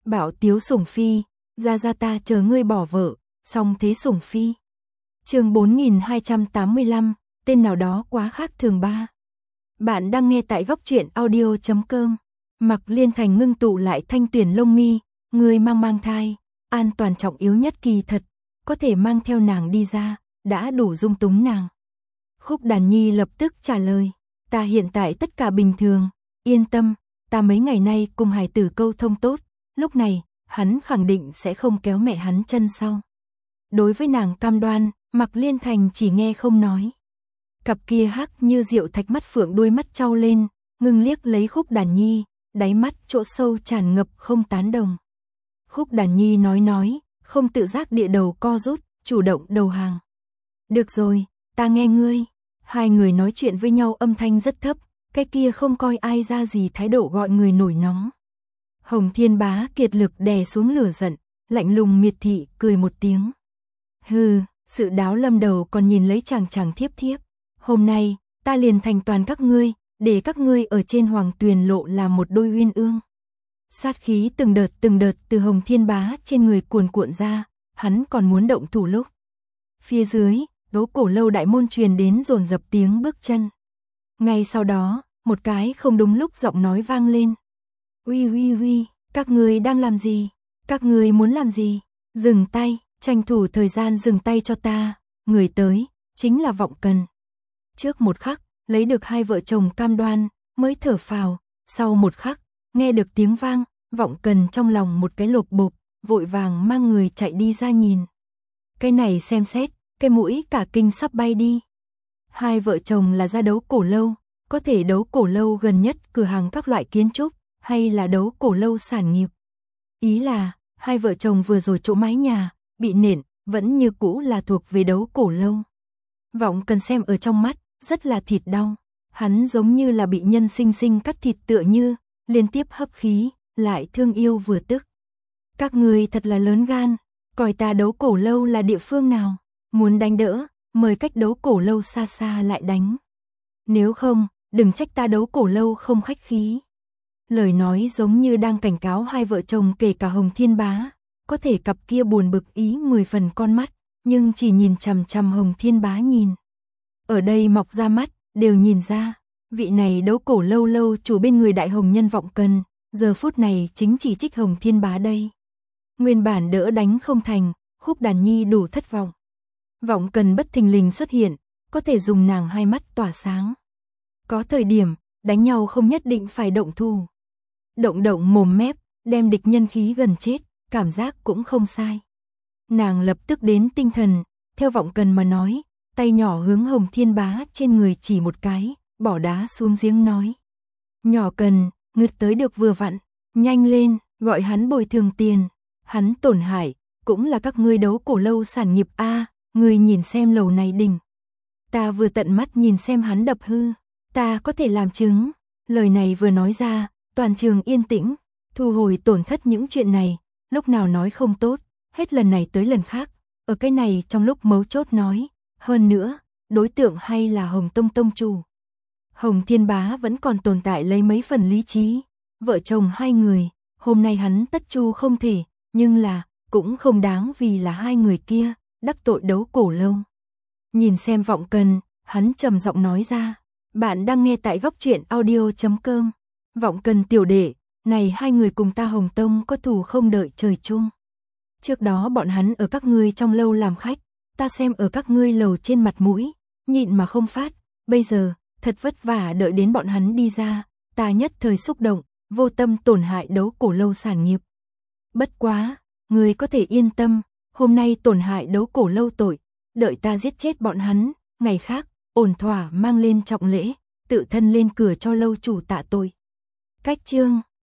Bảo tiếu sủng phi, ra ta chờ ngươi bỏ vợ, song thế sủng phi. Chương 4285, tên nào đó quá khác thường ba. Bạn đang nghe tại góc truyện audio.com. Mặc Liên Thành ngưng tụ lại thanh tuyển lông mi, người mang thai, an toàn trọng yếu nhất kỳ thật, có thể mang theo nàng đi ra, đã đủ dung túng nàng. Khúc Đàn Nhi lập tức trả lời, ta hiện tại tất cả bình thường, yên tâm, ta mấy ngày nay cùng hài tử câu thông tốt, lúc này, hắn khẳng định sẽ không kéo mẹ hắn chân sau. Đối với nàng cam đoan, Mặc Liên Thành chỉ nghe không nói. Cặp kia hắc như rượu thạch mắt phượng đuôi mắt trao lên, ngưng liếc lấy Khúc Đàn Nhi, đáy mắt chỗ sâu tràn ngập không tán đồng. Khúc Đàn Nhi nói, không tự giác địa đầu co rút, chủ động đầu hàng. Được rồi, ta nghe ngươi. Hai người nói chuyện với nhau âm thanh rất thấp, cái kia không coi ai ra gì thái độ gọi người nổi nóng. Hồng Thiên Bá kiệt lực đè xuống lửa giận, lạnh lùng miệt thị cười một tiếng. Hừ, sự đáo lâm đầu còn nhìn lấy chàng thiếp. Hôm nay, ta liền thành toàn các ngươi, để các ngươi ở trên Hoàng Tuyền Lộ làm một đôi uyên ương. Sát khí từng đợt từ Hồng Thiên Bá trên người cuồn cuộn ra, hắn còn muốn động thủ lúc. Phía dưới, Gấu Cổ Lâu đại môn truyền đến dồn dập tiếng bước chân. Ngay sau đó, một cái không đúng lúc giọng nói vang lên. Uy, các ngươi đang làm gì? Các ngươi muốn làm gì? Dừng tay, tranh thủ thời gian dừng tay cho ta, người tới, chính là Vọng Cần. Trước một khắc, lấy được hai vợ chồng cam đoan, mới thở phào, sau một khắc, nghe được tiếng vang, Vọng Cần trong lòng một cái lột bộp, vội vàng mang người chạy đi ra nhìn. Cái này xem xét, cái mũi cả kinh sắp bay đi. Hai vợ chồng là ra Đấu Cổ Lâu, có thể Đấu Cổ Lâu gần nhất cửa hàng các loại kiến trúc, hay là Đấu Cổ Lâu sản nghiệp. Ý là, hai vợ chồng vừa rồi chỗ mái nhà, bị nện, vẫn như cũ là thuộc về Đấu Cổ Lâu. Vọng Cần xem ở trong mắt, rất là thịt đau. Hắn giống như là bị nhân sinh cắt thịt tựa như, liên tiếp hấp khí, lại thương yêu vừa tức. Các người thật là lớn gan, coi ta Đấu Cổ Lâu là địa phương nào, muốn đánh đỡ, mời cách Đấu Cổ Lâu xa lại đánh. Nếu không, đừng trách ta Đấu Cổ Lâu không khách khí. Lời nói giống như đang cảnh cáo hai vợ chồng kể cả Hồng Thiên Bá, có thể cặp kia buồn bực ý 10 phần con mắt, nhưng chỉ nhìn chằm Hồng Thiên Bá nhìn. Ở đây mọc ra mắt, đều nhìn ra, vị này Đấu Cổ Lâu chủ bên người đại hồng nhân Vọng Cần, giờ phút này chính chỉ trích Hồng Thiên Bá đây. Nguyên bản đỡ đánh không thành, Khúc Đàn Nhi đủ thất vọng. Vọng Cần bất thình lình xuất hiện, có thể dùng nàng hai mắt tỏa sáng. Có thời điểm, đánh nhau không nhất định phải động thủ. Động mồm mép, đem địch nhân khí gần chết, cảm giác cũng không sai. Nàng lập tức đến tinh thần, theo Vọng Cần mà nói, tay nhỏ hướng Hồng Thiên Bá trên người chỉ một cái, bỏ đá xuống giếng nói. Nhỏ Cần, ngực tới được vừa vặn, nhanh lên, gọi hắn bồi thường tiền. Hắn tổn hại, cũng là các ngươi Đấu Cổ Lâu sản nghiệp a, ngươi nhìn xem lầu này đỉnh. Ta vừa tận mắt nhìn xem hắn đập hư, ta có thể làm chứng. Lời này vừa nói ra, toàn trường yên tĩnh, thu hồi tổn thất những chuyện này, lúc nào nói không tốt, hết lần này tới lần khác, ở cái này trong lúc mấu chốt nói, hơn nữa, đối tượng hay là Hồng Tông chủ. Hồng Thiên Bá vẫn còn tồn tại lấy mấy phần lý trí, vợ chồng hai người, hôm nay hắn tất chu không thể, nhưng là, cũng không đáng vì là hai người kia, đắc tội Đấu Cổ Lâu. Nhìn xem Vọng Cần, hắn trầm giọng nói ra, bạn đang nghe tại góc truyện audio.com. Vọng Cần tiểu đệ, này hai người cùng ta Hồng Tông có thù không đợi trời chung. Trước đó bọn hắn ở các ngươi trong lâu làm khách, ta xem ở các ngươi lầu trên mặt mũi, nhịn mà không phát, bây giờ, thật vất vả đợi đến bọn hắn đi ra, ta nhất thời xúc động, vô tâm tổn hại Đấu Cổ Lâu sản nghiệp. Bất quá, ngươi có thể yên tâm, hôm nay tổn hại Đấu Cổ Lâu tội, đợi ta giết chết bọn hắn, ngày khác, ổn thỏa mang lên trọng lễ, tự thân lên cửa cho lâu chủ tạ tội. Cách chương